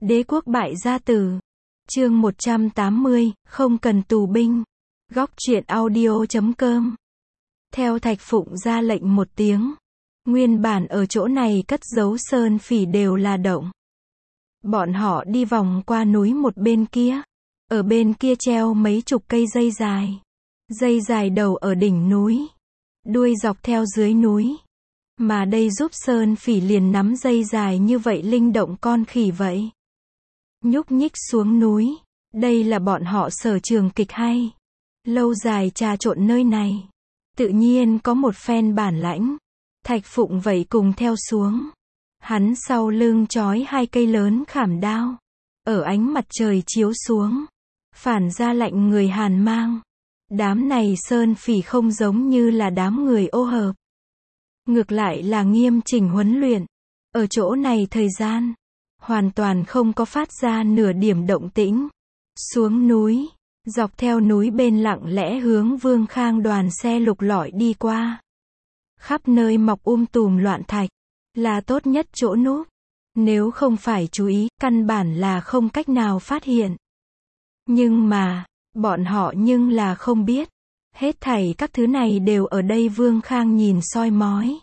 Đế quốc bại gia tử. Chương 180, không cần tù binh. Góc truyện audio.com. Theo Thạch Phụng ra lệnh một tiếng. Nguyên bản ở chỗ này cất giấu sơn phỉ đều là động. Bọn họ đi vòng qua núi một bên kia. Ở bên kia treo mấy chục cây dây dài. Dây dài đầu ở đỉnh núi. Đuôi dọc theo dưới núi. Mà đây giúp sơn phỉ liền nắm dây dài như vậy linh động con khỉ vậy. Nhúc nhích xuống núi. Đây là bọn họ sở trường kịch hay. Lâu dài trà trộn nơi này. Tự nhiên có một phen bản lãnh. Thạch Phụng vậy cùng theo xuống. Hắn sau lưng trói hai cây lớn khảm đao. Ở ánh mặt trời chiếu xuống. Phản ra lạnh người hàn mang. Đám này sơn phỉ không giống như là đám người ô hợp. Ngược lại là nghiêm chỉnh huấn luyện. Ở chỗ này thời gian. Hoàn toàn không có phát ra nửa điểm động tĩnh. Xuống núi. Dọc theo núi bên lặng lẽ hướng Vương Khang đoàn xe lục lọi đi qua. Khắp nơi mọc tùm loạn thạch. Là tốt nhất chỗ núp. Nếu không phải chú ý, căn bản là không cách nào phát hiện. Nhưng mà, bọn họ nhưng là không biết. Hết thảy các thứ này đều ở đây Vương Khang nhìn soi mói.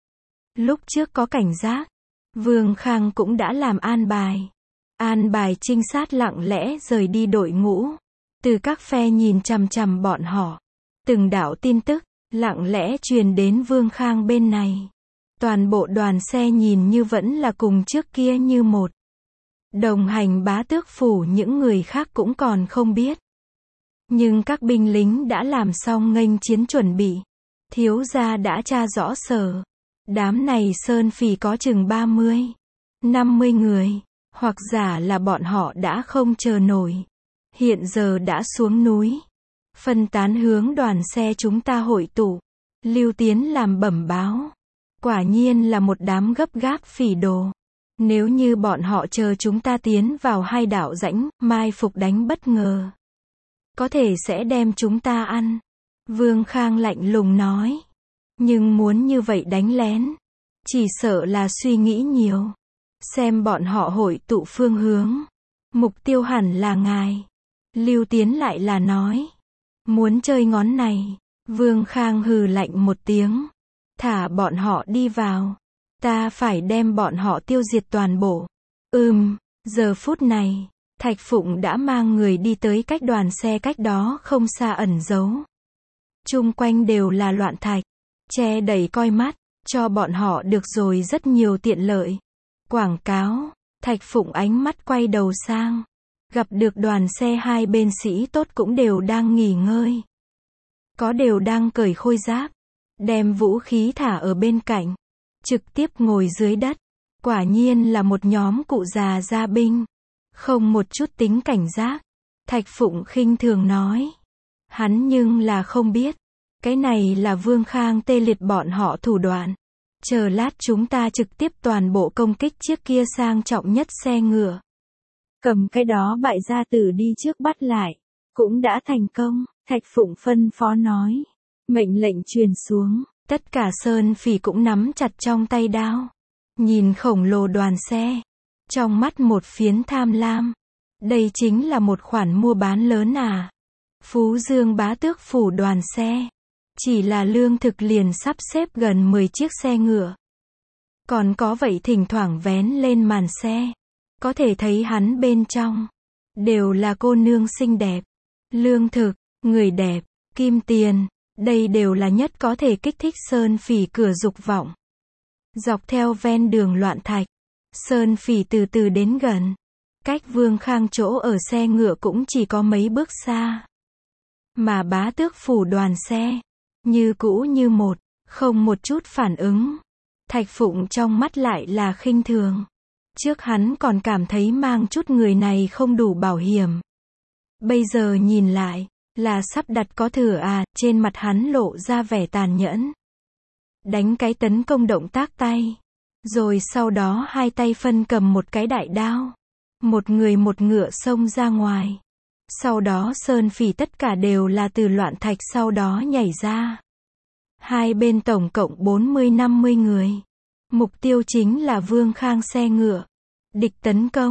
Lúc trước có cảnh giác, Vương Khang cũng đã làm an bài. An bài trinh sát lặng lẽ rời đi đội ngũ. Từ các phe nhìn chằm chằm bọn họ. Từng đạo tin tức, lặng lẽ truyền đến Vương Khang bên này. Toàn bộ đoàn xe nhìn như vẫn là cùng trước kia như một. Đồng hành Bá Tước phủ những người khác cũng còn không biết. Nhưng các binh lính đã làm xong nghênh chiến chuẩn bị. Thiếu gia đã tra rõ sở. Đám này sơn phỉ có chừng 30, 50 người. Hoặc giả là bọn họ đã không chờ nổi. Hiện giờ đã xuống núi. Phân tán hướng đoàn xe chúng ta hội tụ. Lưu Tiến làm bẩm báo. Quả nhiên là một đám gấp gáp phỉ đồ. Nếu như bọn họ chờ chúng ta tiến vào hai đảo rãnh, mai phục đánh bất ngờ. Có thể sẽ đem chúng ta ăn. Vương Khang lạnh lùng nói. Nhưng muốn như vậy đánh lén. Chỉ sợ là suy nghĩ nhiều. Xem bọn họ hội tụ phương hướng. Mục tiêu hẳn là ngài. Lưu Tiến lại là nói. Muốn chơi ngón này. Vương Khang hừ lạnh một tiếng. Thả bọn họ đi vào. Ta phải đem bọn họ tiêu diệt toàn bộ. Giờ phút này, Thạch Phụng đã mang người đi tới cách đoàn xe cách đó không xa ẩn giấu. Chung quanh đều là loạn thạch. Che đẩy coi mắt, cho bọn họ được rồi rất nhiều tiện lợi. Quảng cáo, Thạch Phụng ánh mắt quay đầu sang. Gặp được đoàn xe hai bên sĩ tốt cũng đều đang nghỉ ngơi. Có đều đang cởi khôi giáp. Đem vũ khí thả ở bên cạnh. Trực tiếp ngồi dưới đất. Quả nhiên là một nhóm cụ già gia binh. Không một chút tính cảnh giác. Thạch Phụng khinh thường nói. Hắn nhưng là không biết. Cái này là Vương Khang tê liệt bọn họ thủ đoạn. Chờ lát chúng ta trực tiếp toàn bộ công kích chiếc kia sang trọng nhất xe ngựa. Cầm cái đó bại gia tử đi trước bắt lại. Cũng đã thành công. Thạch Phụng phân phó nói. Mệnh lệnh truyền xuống. Tất cả sơn phỉ cũng nắm chặt trong tay đao. Nhìn khổng lồ đoàn xe. Trong mắt một phiến tham lam. Đây chính là một khoản mua bán lớn à. Phú Dương Bá Tước phủ đoàn xe. Chỉ là lương thực liền sắp xếp gần 10 chiếc xe ngựa. Còn có vậy thỉnh thoảng vén lên màn xe. Có thể thấy hắn bên trong. Đều là cô nương xinh đẹp. Lương thực, người đẹp, kim tiền. Đây đều là nhất có thể kích thích sơn phỉ cửa dục vọng. Dọc theo ven đường loạn thạch. Sơn phỉ từ từ đến gần. Cách Vương Khang chỗ ở xe ngựa cũng chỉ có mấy bước xa. Mà Bá Tước phủ đoàn xe. Như cũ như một. Không một chút phản ứng. Thạch Phụng trong mắt lại là khinh thường. Trước hắn còn cảm thấy mang chút người này không đủ bảo hiểm. Bây giờ nhìn lại. Là sắp đặt có thừa à, trên mặt hắn lộ ra vẻ tàn nhẫn. Đánh cái tấn công động tác tay. Rồi sau đó hai tay phân cầm một cái đại đao. Một người một ngựa xông ra ngoài. Sau đó sơn phỉ tất cả đều là từ loạn thạch sau đó nhảy ra. Hai bên tổng cộng 40-50 người. Mục tiêu chính là Vương Khang xe ngựa. Địch tấn công.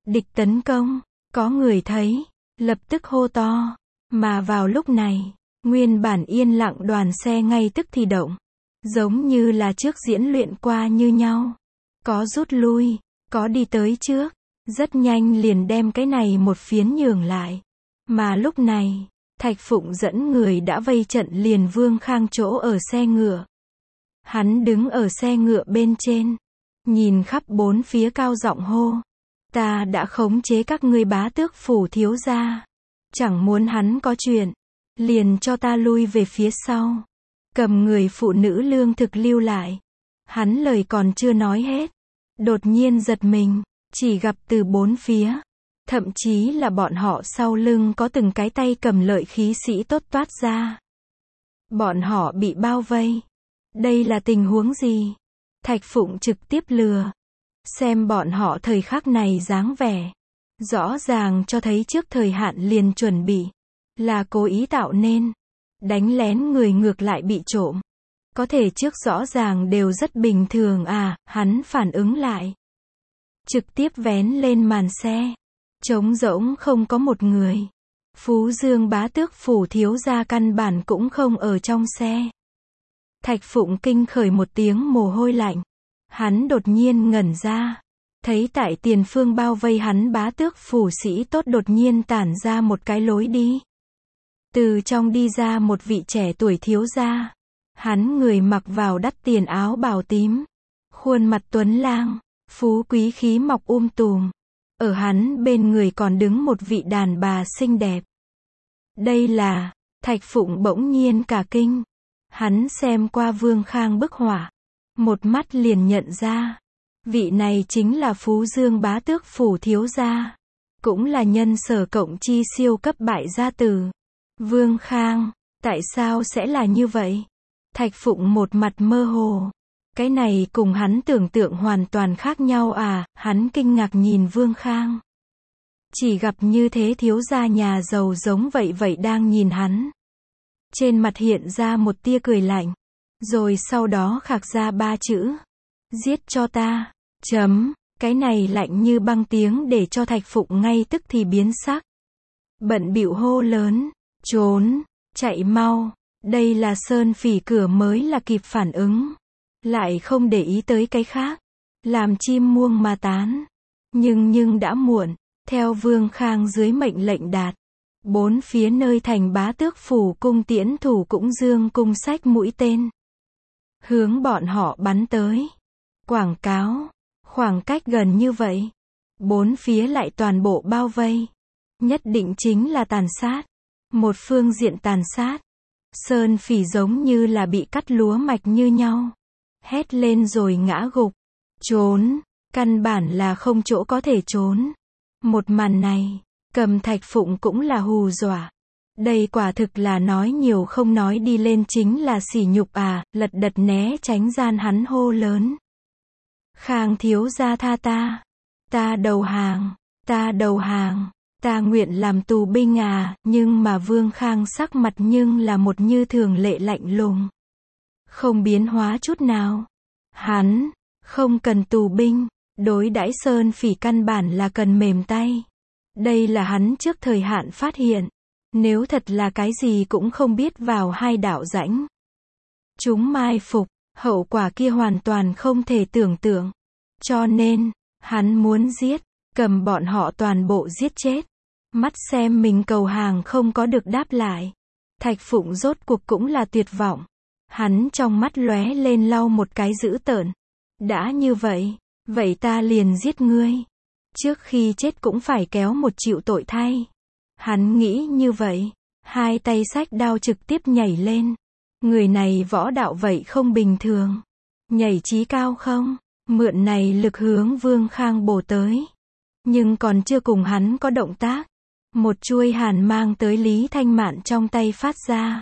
Địch tấn công, có người thấy, lập tức hô to. Mà vào lúc này, nguyên bản yên lặng đoàn xe ngay tức thì động. Giống như là trước diễn luyện qua như nhau. Có rút lui, có đi tới trước. Rất nhanh liền đem cái này một phiến nhường lại. Mà lúc này, Thạch Phụng dẫn người đã vây trận liền Vương Khang chỗ ở xe ngựa. Hắn đứng ở xe ngựa bên trên, nhìn khắp bốn phía cao giọng hô. Ta đã khống chế các ngươi Bá Tước phủ thiếu gia. Chẳng muốn hắn có chuyện, liền cho ta lui về phía sau. Cầm người phụ nữ lương thực lưu lại. Hắn lời còn chưa nói hết. Đột nhiên giật mình, chỉ gặp từ bốn phía. Thậm chí là bọn họ sau lưng có từng cái tay cầm lợi khí sĩ tốt toát ra. Bọn họ bị bao vây. Đây là tình huống gì? Thạch Phụng trực tiếp lừa. Xem bọn họ thời khắc này dáng vẻ. Rõ ràng cho thấy trước thời hạn liền chuẩn bị. Là cố ý tạo nên. Đánh lén người ngược lại bị trộm. Có thể trước rõ ràng đều rất bình thường à, hắn phản ứng lại. Trực tiếp vén lên màn xe. Trống rỗng không có một người. Phú Dương Bá Tước phủ thiếu gia căn bản cũng không ở trong xe. Thạch Phụng kinh khởi một tiếng mồ hôi lạnh. Hắn đột nhiên ngẩn ra. Thấy tại tiền phương bao vây hắn Bá Tước phủ sĩ tốt đột nhiên tản ra một cái lối đi. Từ trong đi ra một vị trẻ tuổi thiếu gia. Hắn người mặc vào đắt tiền áo bào tím. Khuôn mặt tuấn lang, phú quý khí mọc tùm. Ở hắn bên người còn đứng một vị đàn bà xinh đẹp. Đây là, Thạch Phụng bỗng nhiên cả kinh. Hắn xem qua Vương Khang bức họa. Một mắt liền nhận ra. Vị này chính là Phú Dương Bá Tước phủ thiếu gia. Cũng là nhân Sở Cộng chi siêu cấp bại gia tử. Vương Khang, tại sao sẽ là như vậy? Thạch Phụng một mặt mơ hồ. Cái này cùng hắn tưởng tượng hoàn toàn khác nhau à, hắn kinh ngạc nhìn Vương Khang. Chỉ gặp như thế thiếu gia nhà giàu giống vậy đang nhìn hắn. Trên mặt hiện ra một tia cười lạnh. Rồi sau đó khạc ra 3 chữ. Giết cho ta. Cái này lạnh như băng tiếng để cho Thạch Phụng ngay tức thì biến sắc. Bận bịu hô lớn. Trốn, chạy mau. Đây là Sơn Phỉ cửa mới là kịp phản ứng. Lại không để ý tới cái khác. Làm chim muông mà tán. Nhưng đã muộn. Theo Vương Khang dưới mệnh lệnh đạt. Bốn phía nơi thành Bá Tước phủ cung tiễn thủ cũng dương cung sách mũi tên. Hướng bọn họ bắn tới. Quảng cáo. Khoảng cách gần như vậy. Bốn phía lại toàn bộ bao vây. Nhất định chính là tàn sát. Một phương diện tàn sát. Sơn Phỉ giống như là bị cắt lúa mạch như nhau. Hét lên rồi ngã gục. Trốn. Căn bản là không chỗ có thể trốn. Một màn này. Cầm Thạch Phụng cũng là hù dọa. Đây quả thực là nói nhiều không nói đi lên chính là sỉ nhục à, lật đật né tránh gian hắn hô lớn. Khang thiếu gia tha ta. Ta đầu hàng. Ta đầu hàng. Ta nguyện làm tù binh à, nhưng mà Vương Khang sắc mặt nhưng là một như thường lệ lạnh lùng. Không biến hóa chút nào. Hắn, không cần tù binh, đối đãi Sơn Phỉ căn bản là cần mềm tay. Đây là hắn trước thời hạn phát hiện. Nếu thật là cái gì cũng không biết vào hai đạo rãnh. Chúng mai phục, hậu quả kia hoàn toàn không thể tưởng tượng. Cho nên, hắn muốn giết, cầm bọn họ toàn bộ giết chết. Mắt xem mình cầu hàng không có được đáp lại. Thạch Phụng rốt cuộc cũng là tuyệt vọng. Hắn trong mắt lóe lên lau một cái dữ tợn. Đã như vậy, vậy ta liền giết ngươi. Trước khi chết cũng phải kéo một chịu tội thay. Hắn nghĩ như vậy. Hai tay xách đao trực tiếp nhảy lên. Người này võ đạo vậy không bình thường. Nhảy chí cao không? Mượn này lực hướng Vương Khang bổ tới. Nhưng còn chưa cùng hắn có động tác. Một chuôi hàn mang tới Lý Thanh Mạn trong tay phát ra.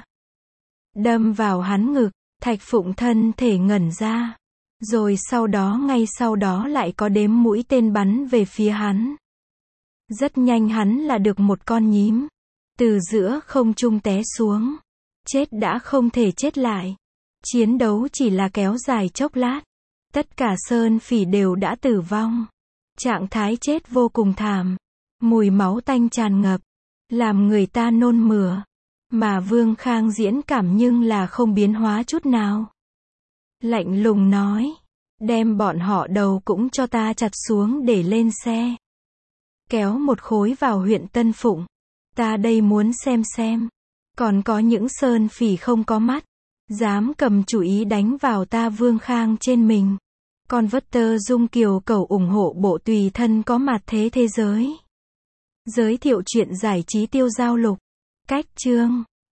Đâm vào hắn ngực. Thạch Phụng thân thể ngẩn ra. Rồi ngay sau đó lại có đếm mũi tên bắn về phía hắn. Rất nhanh hắn là được một con nhím. Từ giữa không trung té xuống. Chết đã không thể chết lại. Chiến đấu chỉ là kéo dài chốc lát. Tất cả Sơn Phỉ đều đã tử vong. Trạng thái chết vô cùng thảm. Mùi máu tanh tràn ngập, làm người ta nôn mửa. Mà Vương Khang diễn cảm nhưng là không biến hóa chút nào. Lạnh lùng nói, đem bọn họ đầu cũng cho ta chặt xuống để lên xe. Kéo một khối vào huyện Tân Phụng. Ta đây muốn xem. Còn có những sơn phỉ không có mắt, dám cầm chủ ý đánh vào ta Vương Khang trên mình. Con vất tơ Dung Kiều cầu ủng hộ bộ tùy thân có mặt thế giới. Giới thiệu truyện giải trí Tiêu Giao Lục. Cách chương